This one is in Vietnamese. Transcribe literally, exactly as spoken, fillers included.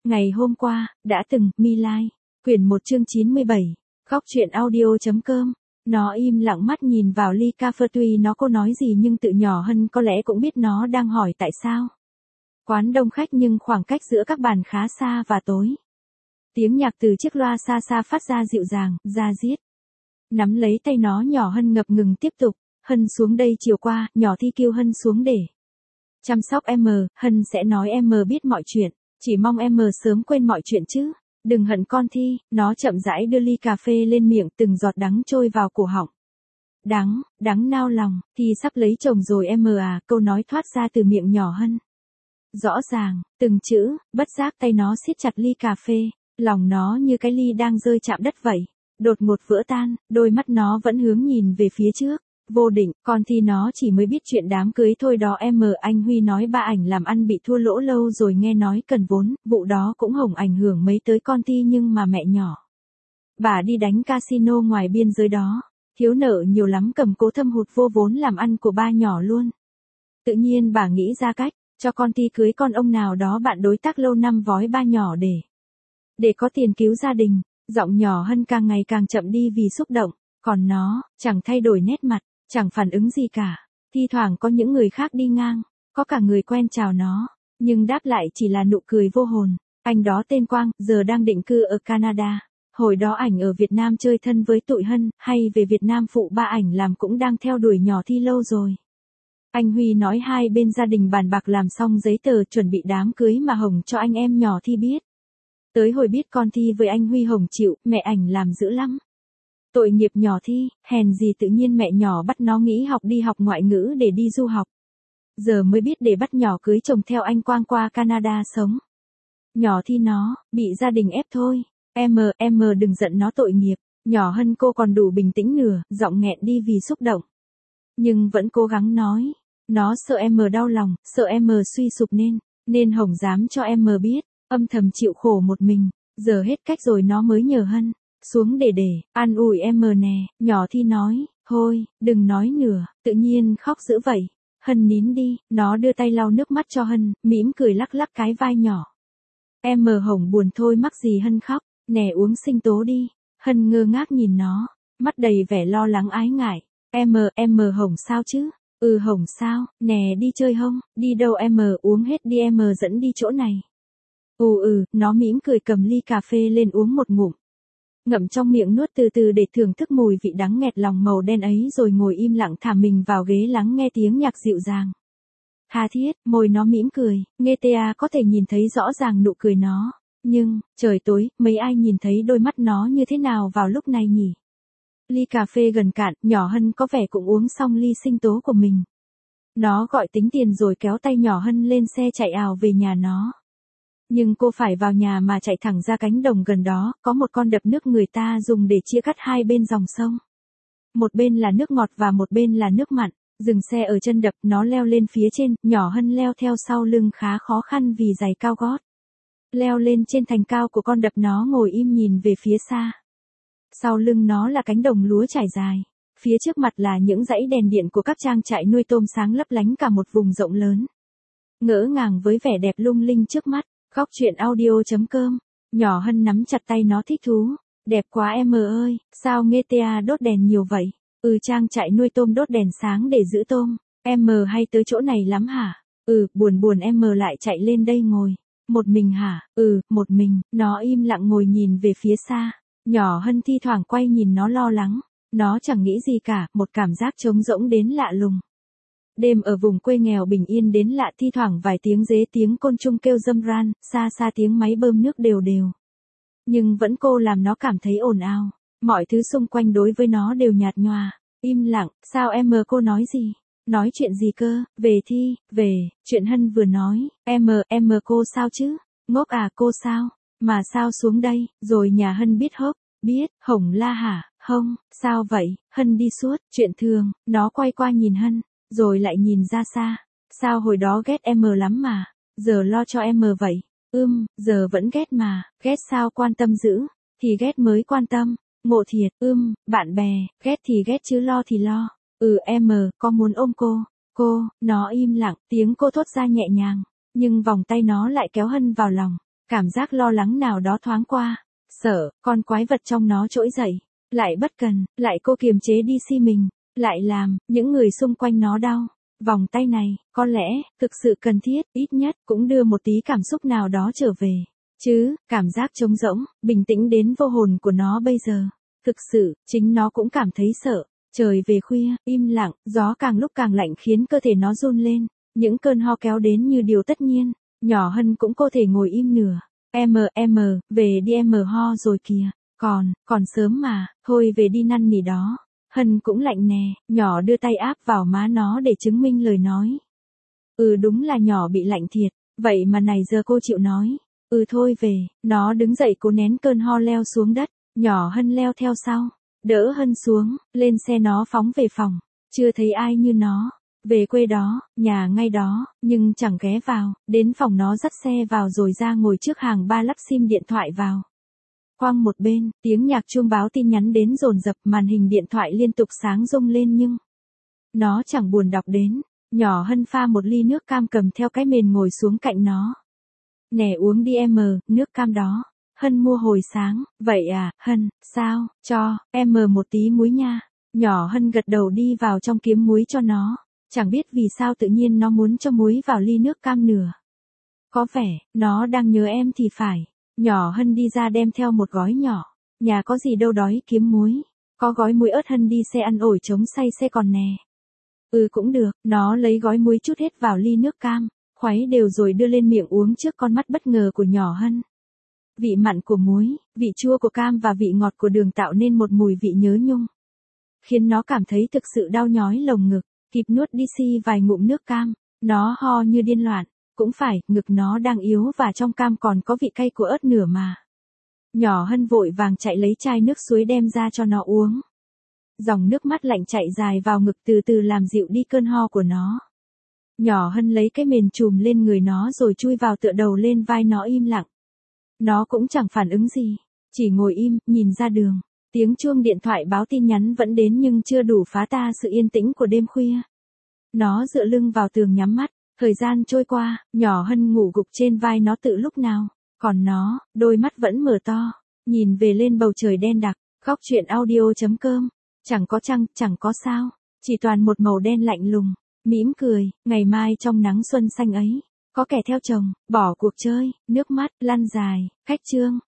Ngày hôm qua, đã từng, Mi Lai, quyển một chương chín mươi bảy, khóc chuyện audio.com. Nó im lặng mắt nhìn vào ly cà phê, tuy nó có nói gì nhưng tự nhỏ Hân có lẽ cũng biết nó đang hỏi tại sao. Quán đông khách nhưng khoảng cách giữa các bàn khá xa và tối. Tiếng nhạc từ chiếc loa xa xa phát ra dịu dàng, da diết. Nắm lấy tay nó, nhỏ Hân ngập ngừng tiếp tục. Hân xuống đây chiều qua, nhỏ Thi kêu Hân xuống để chăm sóc em, Hân sẽ nói em biết mọi chuyện, chỉ mong em sớm quên mọi chuyện chứ. Đừng hận con Thi, nó chậm rãi đưa ly cà phê lên miệng, từng giọt đắng trôi vào cổ họng. Đắng, đắng nao lòng, Thi sắp lấy chồng rồi em à, câu nói thoát ra từ miệng nhỏ Hân. Rõ ràng, từng chữ, bất giác tay nó siết chặt ly cà phê, lòng nó như cái ly đang rơi chạm đất vậy. Đột ngột vỡ tan, đôi mắt nó vẫn hướng nhìn về phía trước. Vô định, con Thi nó chỉ mới biết chuyện đám cưới thôi đó em. Anh Huy nói ba ảnh làm ăn bị thua lỗ lâu rồi, nghe nói cần vốn, vụ đó cũng hổng ảnh hưởng mấy tới con Thi, nhưng mà mẹ nhỏ bà đi đánh casino ngoài biên giới đó, thiếu nợ nhiều lắm, cầm cố thâm hụt vô vốn làm ăn của ba nhỏ luôn. Tự nhiên bà nghĩ ra cách cho con Thi cưới con ông nào đó bạn đối tác lâu năm vói ba nhỏ để để có tiền cứu gia đình. Giọng nhỏ Hân càng ngày càng chậm đi vì xúc động, còn nó chẳng thay đổi nét mặt, chẳng phản ứng gì cả. Thi thoảng có những người khác đi ngang, có cả người quen chào nó, nhưng đáp lại chỉ là nụ cười vô hồn. Anh đó tên Quang, giờ đang định cư ở Canada. Hồi đó ảnh ở Việt Nam chơi thân với tụi Hân, hay về Việt Nam phụ ba ảnh làm cũng đang theo đuổi nhỏ Thi lâu rồi. Anh Huy nói hai bên gia đình bàn bạc làm xong giấy tờ chuẩn bị đám cưới mà hổng cho anh em nhỏ Thi biết. Tới hồi biết con Thi với anh Huy hổng chịu, mẹ ảnh làm dữ lắm. Tội nghiệp nhỏ Thi, hèn gì tự nhiên mẹ nhỏ bắt nó nghỉ học đi học ngoại ngữ để đi du học. Giờ mới biết để bắt nhỏ cưới chồng theo anh Quang qua Canada sống. Nhỏ Thi nó, bị gia đình ép thôi. Em, em đừng giận nó tội nghiệp. Nhỏ Hân cô còn đủ bình tĩnh nửa, giọng nghẹn đi vì xúc động. Nhưng vẫn cố gắng nói. Nó sợ em đau lòng, sợ em suy sụp nên, nên hổng dám cho em biết. Âm thầm chịu khổ một mình, giờ hết cách rồi nó mới nhờ Hân xuống để để an ủi em nè. Nhỏ Thi nói, thôi, đừng nói nữa, tự nhiên khóc dữ vậy. Hân nín đi, nó đưa tay lau nước mắt cho Hân, mỉm cười lắc lắc cái vai nhỏ. Em hổng buồn thôi mắc gì Hân khóc, nè uống sinh tố đi. Hân ngơ ngác nhìn nó, mắt đầy vẻ lo lắng ái ngại. Em, em hổng sao chứ? Ừ hổng sao, nè đi chơi hông? Đi đâu em, uống hết đi em dẫn đi chỗ này. Ừ ừ, nó mỉm cười cầm ly cà phê lên uống một ngụm. Ngậm trong miệng nuốt từ từ để thưởng thức mùi vị đắng nghẹt lòng màu đen ấy, rồi ngồi im lặng thả mình vào ghế lắng nghe tiếng nhạc dịu dàng. Tha thiết, môi nó mỉm cười, nghe ta có thể nhìn thấy rõ ràng nụ cười nó. Nhưng, trời tối, mấy ai nhìn thấy đôi mắt nó như thế nào vào lúc này nhỉ? Ly cà phê gần cạn, nhỏ Hân có vẻ cũng uống xong ly sinh tố của mình. Nó gọi tính tiền rồi kéo tay nhỏ Hân lên xe chạy ào về nhà nó. Nhưng cô phải vào nhà mà chạy thẳng ra cánh đồng gần đó, có một con đập nước người ta dùng để chia cắt hai bên dòng sông. Một bên là nước ngọt và một bên là nước mặn. Dừng xe ở chân đập, nó leo lên phía trên, nhỏ Hân leo theo sau lưng khá khó khăn vì giày cao gót. Leo lên trên thành cao của con đập, nó ngồi im nhìn về phía xa. Sau lưng nó là cánh đồng lúa trải dài. Phía trước mặt là những dãy đèn điện của các trang trại nuôi tôm sáng lấp lánh cả một vùng rộng lớn. Ngỡ ngàng với vẻ đẹp lung linh trước mắt. Khóc chuyện audio.com. Nhỏ Hân nắm chặt tay nó thích thú. Đẹp quá em ơi, sao nghe ta đốt đèn nhiều vậy? Ừ, trang trại nuôi tôm đốt đèn sáng để giữ tôm. Em hay tới chỗ này lắm hả? Ừ, buồn buồn em lại chạy lên đây ngồi. Một mình hả? Ừ, một mình. Nó im lặng ngồi nhìn về phía xa. Nhỏ Hân thi thoảng quay nhìn nó lo lắng. Nó chẳng nghĩ gì cả, một cảm giác trống rỗng đến lạ lùng. Đêm ở vùng quê nghèo bình yên đến lạ, thi thoảng vài tiếng dế, tiếng côn trùng kêu râm ran, xa xa tiếng máy bơm nước đều đều. Nhưng vẫn cô làm nó cảm thấy ồn ào. Mọi thứ xung quanh đối với nó đều nhạt nhòa, im lặng. Sao em cô nói gì? Nói chuyện gì cơ? Về Thi, về, chuyện Hân vừa nói. Em, em cô sao chứ? Ngốc à cô sao? Mà sao xuống đây? Rồi nhà Hân biết hốc, biết, hổng la hả? Không, sao vậy? Hân đi suốt, chuyện thường. Nó quay qua nhìn Hân, rồi lại nhìn ra xa. Sao hồi đó ghét em lắm mà, giờ lo cho em vậy? Ưm, giờ vẫn ghét mà, ghét sao quan tâm dữ, thì ghét mới quan tâm. Ngộ thiệt, ưm, bạn bè, ghét thì ghét chứ lo thì lo. Ừ em, có muốn ôm cô? Cô, nó im lặng, tiếng cô thốt ra nhẹ nhàng, nhưng vòng tay nó lại kéo Hân vào lòng. Cảm giác lo lắng nào đó thoáng qua. Sợ, con quái vật trong nó trỗi dậy. Lại bất cần, lại cô kiềm chế đi si mình. Lại làm, những người xung quanh nó đau. Vòng tay này, có lẽ, thực sự cần thiết, ít nhất, cũng đưa một tí cảm xúc nào đó trở về. Chứ, cảm giác trống rỗng, bình tĩnh đến vô hồn của nó bây giờ. Thực sự, chính nó cũng cảm thấy sợ. Trời về khuya, im lặng, gió càng lúc càng lạnh khiến cơ thể nó run lên. Những cơn ho kéo đến như điều tất nhiên. Nhỏ Hân cũng có thể ngồi im nửa. Em, em, về đi em ho rồi kìa. Còn, còn sớm mà, thôi về đi năn nỉ đó. Hân cũng lạnh nè, nhỏ đưa tay áp vào má nó để chứng minh lời nói. Ừ đúng là nhỏ bị lạnh thiệt, vậy mà này giờ cô chịu nói. Ừ thôi về, nó đứng dậy cố nén cơn ho leo xuống đất, nhỏ Hân leo theo sau, đỡ Hân xuống, lên xe nó phóng về phòng, chưa thấy ai như nó. Về quê đó, nhà ngay đó, nhưng chẳng ghé vào, đến phòng nó dắt xe vào rồi ra ngồi trước hàng ba lắp sim điện thoại vào. Khoang một bên, tiếng nhạc chuông báo tin nhắn đến dồn dập, màn hình điện thoại liên tục sáng rung lên nhưng nó chẳng buồn đọc đến. Nhỏ Hân pha một ly nước cam cầm theo cái mền ngồi xuống cạnh nó. Nè uống đi em, nước cam đó. Hân mua hồi sáng, vậy à, Hân, sao, cho, em một tí muối nha. Nhỏ Hân gật đầu đi vào trong kiếm muối cho nó. Chẳng biết vì sao tự nhiên nó muốn cho muối vào ly nước cam nửa. Có vẻ, nó đang nhớ em thì phải. Nhỏ Hân đi ra đem theo một gói nhỏ. Nhà có gì đâu đói kiếm muối. Có gói muối ớt Hân đi xe ăn ổi chống say xe còn nè. Ừ cũng được, nó lấy gói muối chút hết vào ly nước cam. Khuấy đều rồi đưa lên miệng uống trước con mắt bất ngờ của nhỏ Hân. Vị mặn của muối, vị chua của cam và vị ngọt của đường tạo nên một mùi vị nhớ nhung. Khiến nó cảm thấy thực sự đau nhói lồng ngực. Kịp nuốt đi si vài ngụm nước cam. Nó ho như điên loạn. Cũng phải, ngực nó đang yếu và trong cam còn có vị cay của ớt nửa mà. Nhỏ Hân vội vàng chạy lấy chai nước suối đem ra cho nó uống. Dòng nước mắt lạnh chạy dài vào ngực từ từ làm dịu đi cơn ho của nó. Nhỏ Hân lấy cái mền trùm lên người nó rồi chui vào tựa đầu lên vai nó im lặng. Nó cũng chẳng phản ứng gì. Chỉ ngồi im, nhìn ra đường. Tiếng chuông điện thoại báo tin nhắn vẫn đến nhưng chưa đủ phá ta sự yên tĩnh của đêm khuya. Nó dựa lưng vào tường nhắm mắt. Thời gian trôi qua, nhỏ Hân ngủ gục trên vai nó từ lúc nào. Còn nó, đôi mắt vẫn mở to. Nhìn về lên bầu trời đen đặc. Khóc chuyện audio chấm com. Chẳng có trăng, chẳng có sao. Chỉ toàn một màu đen lạnh lùng. Mỉm cười, ngày mai trong nắng xuân xanh ấy. Có kẻ theo chồng, bỏ cuộc chơi, nước mắt, lăn dài, khách trương.